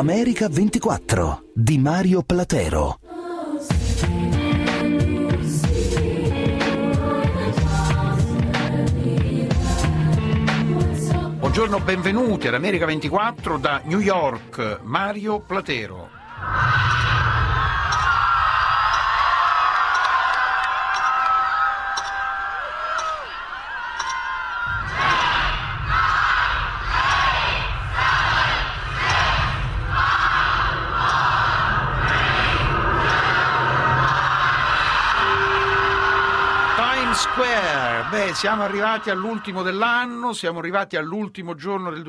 America 24 di Mario Platero. Buongiorno, benvenuti ad America 24 da New York, Mario Platero. Square, siamo arrivati all'ultimo dell'anno, siamo arrivati all'ultimo giorno del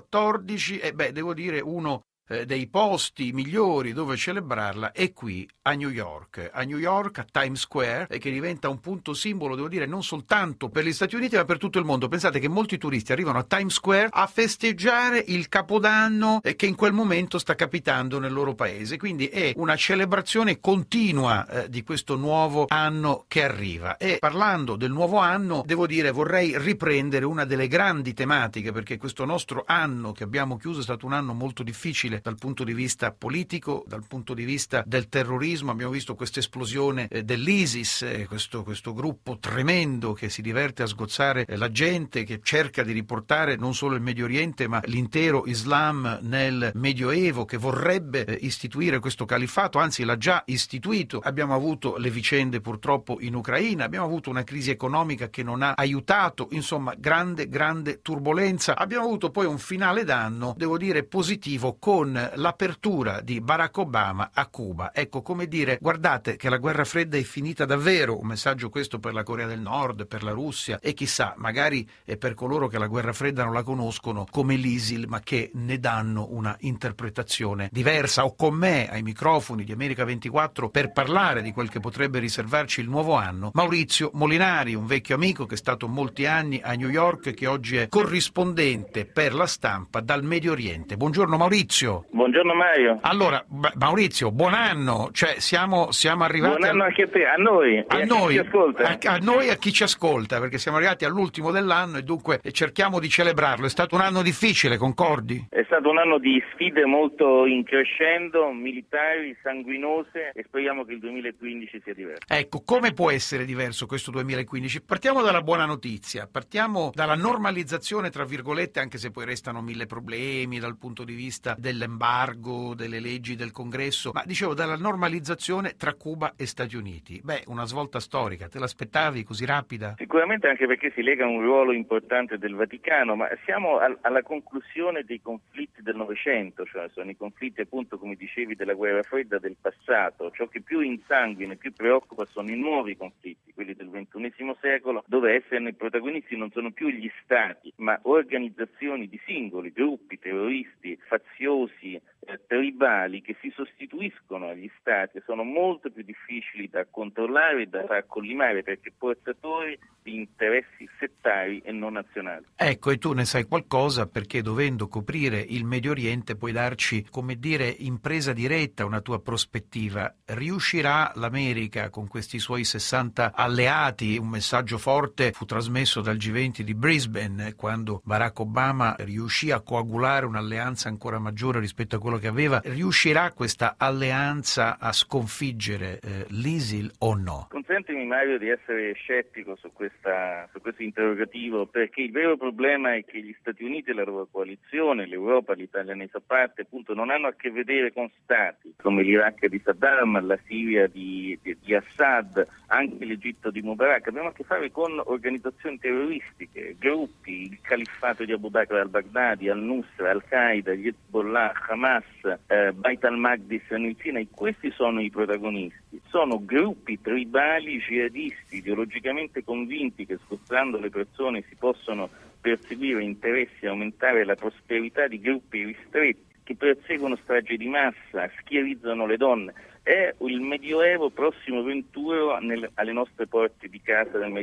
2014 e devo dire uno dei posti migliori dove celebrarla è qui a New York, a Times Square, che diventa un punto simbolo, devo dire, non soltanto per gli Stati Uniti ma per tutto il mondo. Pensate che molti turisti arrivano a Times Square a festeggiare il Capodanno che in quel momento sta capitando nel loro paese, quindi è una celebrazione continua di questo nuovo anno che arriva. E parlando del nuovo anno, devo dire, vorrei riprendere una delle grandi tematiche, perché questo nostro anno che abbiamo chiuso è stato un anno molto difficile dal punto di vista politico, dal punto di vista del terrorismo. Abbiamo visto questa esplosione dell'ISIS, questo gruppo tremendo che si diverte a sgozzare la gente, che cerca di riportare non solo il Medio Oriente ma l'intero Islam nel Medioevo, che vorrebbe istituire questo califfato, anzi l'ha già istituito. Abbiamo avuto le vicende purtroppo in Ucraina, abbiamo avuto una crisi economica che non ha aiutato, insomma grande turbolenza. Abbiamo avuto poi un finale d'anno, devo dire, positivo, con l'apertura di Barack Obama a Cuba. Ecco, come dire, guardate che la guerra fredda è finita davvero, un messaggio questo per la Corea del Nord, per la Russia e chissà, magari è per coloro che la guerra fredda non la conoscono come l'ISIL, ma che ne danno una interpretazione diversa. O con me ai microfoni di America 24 per parlare di quel che potrebbe riservarci il nuovo anno, Maurizio Molinari, un vecchio amico che è stato molti anni a New York e che oggi è corrispondente per la stampa dal Medio Oriente. Buongiorno Maurizio. Buongiorno Mario. Allora, Maurizio, buon anno, cioè siamo arrivati... Buon anno anche a te, a noi, a noi, chi ci ascolta. A noi e a chi ci ascolta, perché siamo arrivati all'ultimo dell'anno e dunque cerchiamo di celebrarlo. È stato un anno difficile, concordi? È stato un anno di sfide molto in crescendo, militari, sanguinose, e speriamo che il 2015 sia diverso. Ecco, come può essere diverso questo 2015? Partiamo dalla buona notizia, partiamo dalla normalizzazione, tra virgolette, anche se poi restano mille problemi dal punto di vista dell'embargo, delle leggi del Congresso, ma dicevo dalla normalizzazione tra Cuba e Stati Uniti. Una svolta storica, te l'aspettavi così rapida? Sicuramente, anche perché si lega a un ruolo importante del Vaticano, ma siamo alla conclusione dei conflitti del Novecento, cioè sono i conflitti, appunto, come dicevi, della guerra fredda del passato. Ciò che più insanguina e più preoccupa sono i nuovi conflitti, quelli del XXI secolo, dove esserne protagonisti non sono più gli stati, ma organizzazioni di singoli, gruppi terroristi, faziosi, tribali, che si sostituiscono agli stati, sono molto più difficili da controllare e da far collimare, perché portatori di interessi settari e non nazionali. Ecco, e tu ne sai qualcosa, perché dovendo coprire il Medio Oriente puoi darci, come dire, in presa diretta una tua prospettiva. Riuscirà l'America con questi suoi 60 alleati? Un messaggio forte fu trasmesso dal G20 di Brisbane, quando Barack Obama riuscì a coagulare un'alleanza ancora maggiore rispetto a quello che aveva. Riuscirà questa alleanza a sconfiggere l'ISIL o no? Consentimi, Mario, di essere scettico su questo interrogativo, perché il vero problema è che gli Stati Uniti e la loro coalizione, l'Europa, l'Italia ne fa parte, appunto, non hanno a che vedere con stati come l'Iraq di Saddam, la Siria di Assad, anche l'Egitto di Mubarak. Abbiamo a che fare con organizzazioni terroristiche, gruppi, il califfato di Abu Bakr al-Baghdadi, al-Nusra, Al-Qaeda, gli Hezbollah, Hamas, Bait al-Maqdis nel Sinai. Questi sono i protagonisti, sono gruppi tribali jihadisti ideologicamente convinti che sfruttando le persone si possono perseguire interessi e aumentare la prosperità di gruppi ristretti, che perseguono stragi di massa, schiavizzano le donne. È il Medioevo prossimo venturo alle nostre porte di casa nel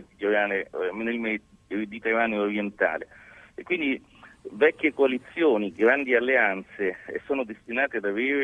Mediterraneo orientale. E quindi vecchie coalizioni, grandi alleanze, sono destinate ad avere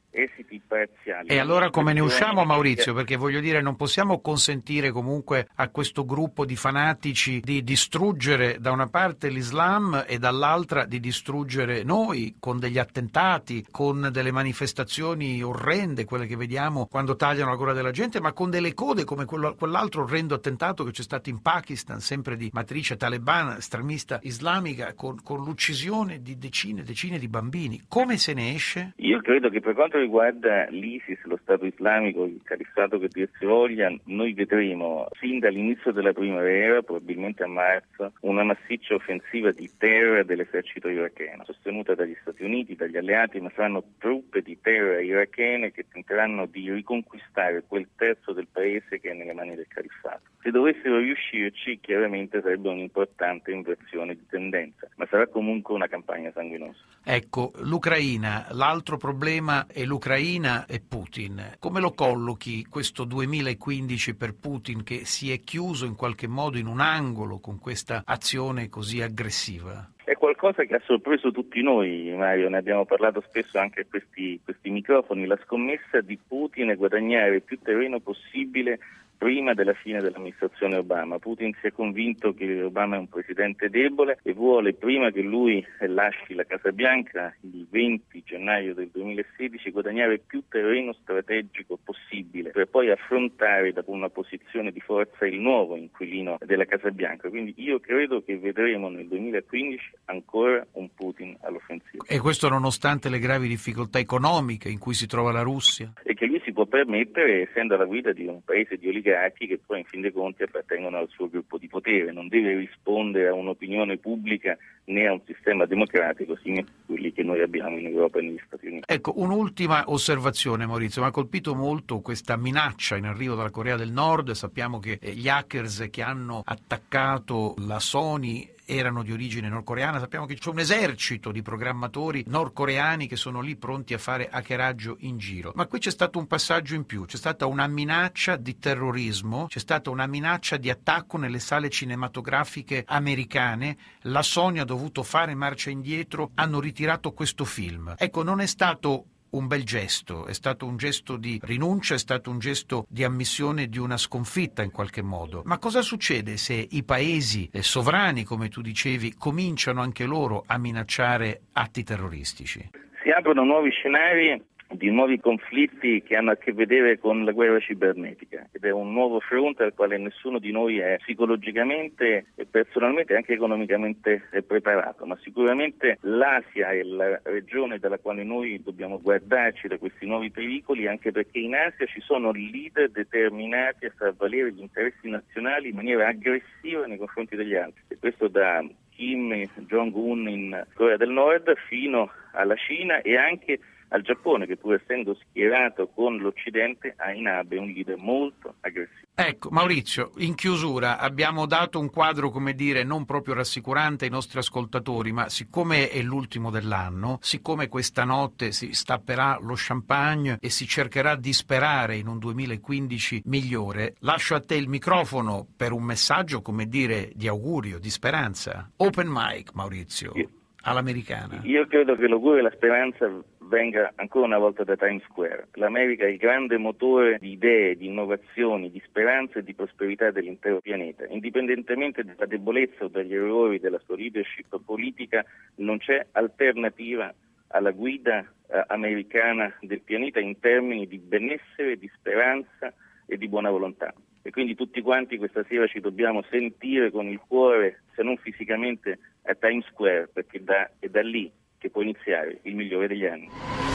esiti parziali. E allora come ne usciamo, Maurizio? Perché voglio dire, non possiamo consentire comunque a questo gruppo di fanatici di distruggere da una parte l'Islam e dall'altra di distruggere noi con degli attentati, con delle manifestazioni orrende, quelle che vediamo quando tagliano la gola della gente, ma con delle code come quell'altro orrendo attentato che c'è stato in Pakistan, sempre di matrice talebana, estremista islamica, con l'uccisione di decine di bambini. Come se ne esce? Io credo che per quanto riguarda l'ISIS, lo Stato islamico, il califfato che dir si voglia, noi vedremo sin dall'inizio della primavera, probabilmente a marzo, una massiccia offensiva di terra dell'esercito iracheno, sostenuta dagli Stati Uniti, dagli alleati, ma saranno truppe di terra irachene che tenteranno di riconquistare quel terzo del paese che è nelle mani del califfato. Se dovessero riuscirci, chiaramente sarebbe un'importante inversione di tendenza, ma sarà comunque una campagna sanguinosa. Ecco, l'Ucraina, l'altro problema è l'Ucraina e Putin. Come lo collochi questo 2015 per Putin, che si è chiuso in qualche modo in un angolo con questa azione così aggressiva? È qualcosa che ha sorpreso tutti noi, Mario, ne abbiamo parlato spesso anche a questi microfoni. La scommessa di Putin è guadagnare il più terreno possibile prima della fine dell'amministrazione Obama. Putin si è convinto che Obama è un presidente debole e vuole, prima che lui lasci la Casa Bianca, il 20 gennaio del 2016, guadagnare il più terreno strategico possibile per poi affrontare da una posizione di forza il nuovo inquilino della Casa Bianca. Quindi io credo che vedremo nel 2015 ancora un Putin all'offensiva. E questo nonostante le gravi difficoltà economiche in cui si trova la Russia? E che lui si può permettere, essendo alla guida di un paese di oligarchi che poi in fin dei conti appartengono al suo gruppo di potere, non deve rispondere a un'opinione pubblica né a un sistema democratico simile a quelli che noi abbiamo in Europa e negli Stati Uniti. Ecco, un'ultima osservazione, Maurizio, mi ha colpito molto questa minaccia in arrivo dalla Corea del Nord. Sappiamo che gli hackers che hanno attaccato la Sony erano di origine nordcoreana, sappiamo che c'è un esercito di programmatori nordcoreani che sono lì pronti a fare hackeraggio in giro. Ma qui c'è stato un passaggio in più, c'è stata una minaccia di terrorismo, c'è stata una minaccia di attacco nelle sale cinematografiche americane, la Sony ha dovuto fare marcia indietro, hanno ritirato questo film. Ecco, non è stato un bel gesto, è stato un gesto di rinuncia, è stato un gesto di ammissione di una sconfitta in qualche modo. Ma cosa succede se i paesi sovrani, come tu dicevi, cominciano anche loro a minacciare atti terroristici? Si aprono nuovi scenari di nuovi conflitti che hanno a che vedere con la guerra cibernetica ed è un nuovo fronte al quale nessuno di noi è psicologicamente e personalmente e anche economicamente preparato, ma sicuramente l'Asia è la regione dalla quale noi dobbiamo guardarci da questi nuovi pericoli, anche perché in Asia ci sono leader determinati a far valere gli interessi nazionali in maniera aggressiva nei confronti degli altri, e questo da Kim Jong-un in Corea del Nord fino alla Cina e anche al Giappone, che pur essendo schierato con l'Occidente ha in Abe un leader molto aggressivo. Ecco, Maurizio, in chiusura abbiamo dato un quadro, come dire, non proprio rassicurante ai nostri ascoltatori, ma siccome è l'ultimo dell'anno, siccome questa notte si stapperà lo champagne e si cercherà di sperare in un 2015 migliore, lascio a te il microfono per un messaggio, come dire, di augurio, di speranza. Open mic, Maurizio, all'americana. Io credo che l'augurio e la speranza venga ancora una volta da Times Square. L'America è il grande motore di idee, di innovazioni, di speranza e di prosperità dell'intero pianeta. Indipendentemente dalla debolezza o dagli errori della sua leadership politica, non c'è alternativa alla guida americana del pianeta in termini di benessere, di speranza e di buona volontà. E quindi tutti quanti questa sera ci dobbiamo sentire con il cuore, se non fisicamente, a Times Square, perché è da lì che può iniziare il migliore degli anni.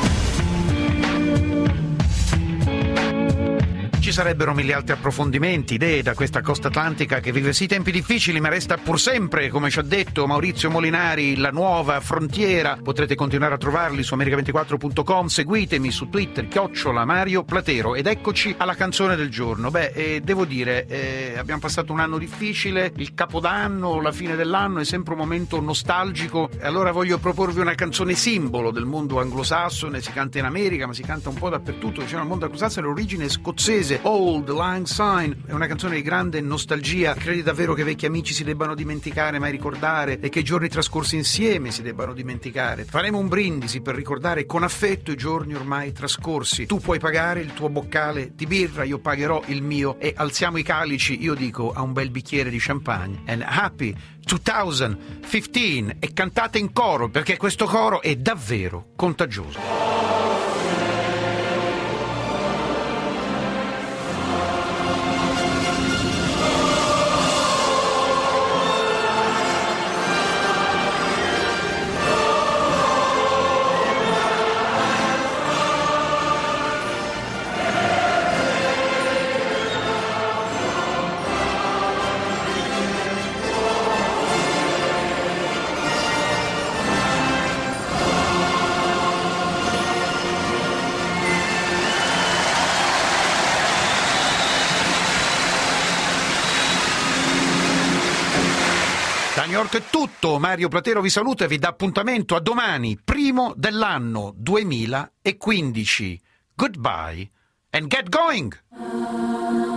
Ci sarebbero mille altri approfondimenti, idee da questa costa atlantica che vive sì tempi difficili ma resta pur sempre, come ci ha detto Maurizio Molinari, la nuova frontiera. Potrete continuare a trovarli su America24.com, seguitemi su Twitter, @Mario Platero. Ed eccoci alla canzone del giorno. Devo dire, abbiamo passato un anno difficile, il Capodanno, la fine dell'anno è sempre un momento nostalgico, allora voglio proporvi una canzone simbolo del mondo anglosassone. Si canta in America ma si canta un po' dappertutto, diciamo il mondo anglosassone, l'origine scozzese inglese Auld Lang Syne, è una canzone di grande nostalgia. Credi davvero che vecchi amici si debbano dimenticare, mai ricordare, e che i giorni trascorsi insieme si debbano dimenticare? Faremo un brindisi per ricordare con affetto i giorni ormai trascorsi. Tu puoi pagare il tuo boccale di birra, io pagherò il mio, e alziamo i calici, io dico, a un bel bicchiere di champagne. And happy 2015, e cantate in coro, perché questo coro è davvero contagioso. Da New York è tutto, Mario Platero vi saluta e vi dà appuntamento a domani, primo dell'anno 2015. Goodbye and get going!